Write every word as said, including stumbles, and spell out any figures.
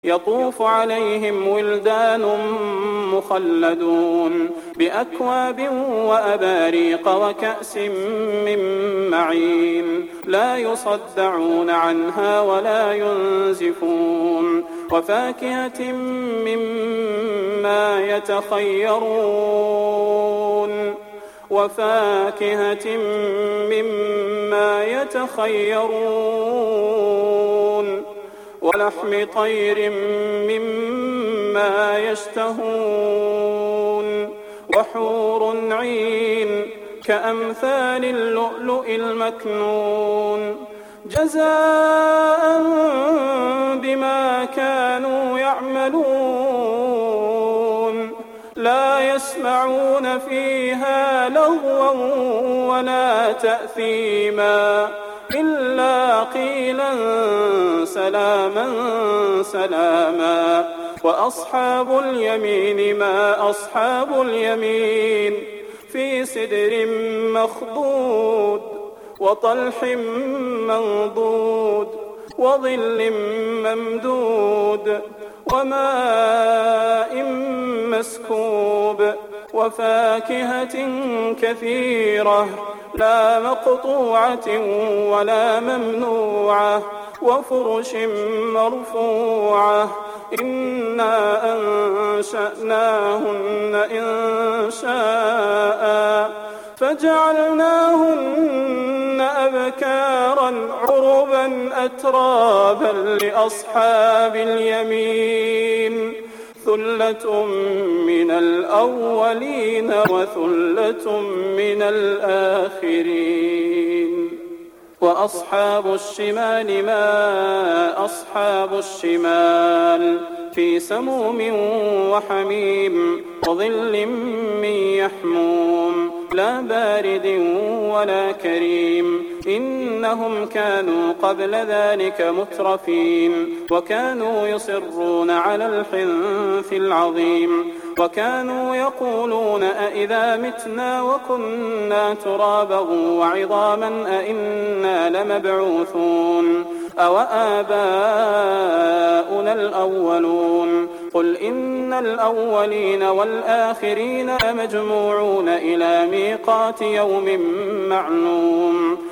يطوف عليهم ولدان مخلدون بأكواب وأباريق وكأس من معين لا يصدعون عنها ولا ينزفون وفاكهة مما يتخيرون وفاكهة مما يتخيرون ولحم طير مما يشتهون وحور عين كأمثال اللؤلؤ المكنون جزاء بما كانوا يعملون لا يسمعون فيها لغوا ولا تأثيما إلا قيلا سلاما سلاما وأصحاب اليمين ما أصحاب اليمين في سدر مخضود وطلح منضود وظل ممدود وماء مسكوب وفاكهة كثيرة لا مقطوعة ولا ممنوعة وفرش مرفوعة إنا أنشأناهن إنشاء فجعلناهن أبكارا عربا أترابا لأصحاب اليمين ثلة من الأولين وثلة من الآخرين وأصحاب الشمال ما أصحاب الشمال في سموم وحميم وظل من يحموم لا بارد ولا كريم إنهم كانوا قبل ذلك مترفين وكانوا يصرون على الحنث العظيم وكانوا يقولون أئذا متنا وكنا ترابا وعظاما أئنا لمبعوثون أو آباؤنا الأولون قل إن الأولين والآخرين لمجموعون إلى ميقات يوم معلوم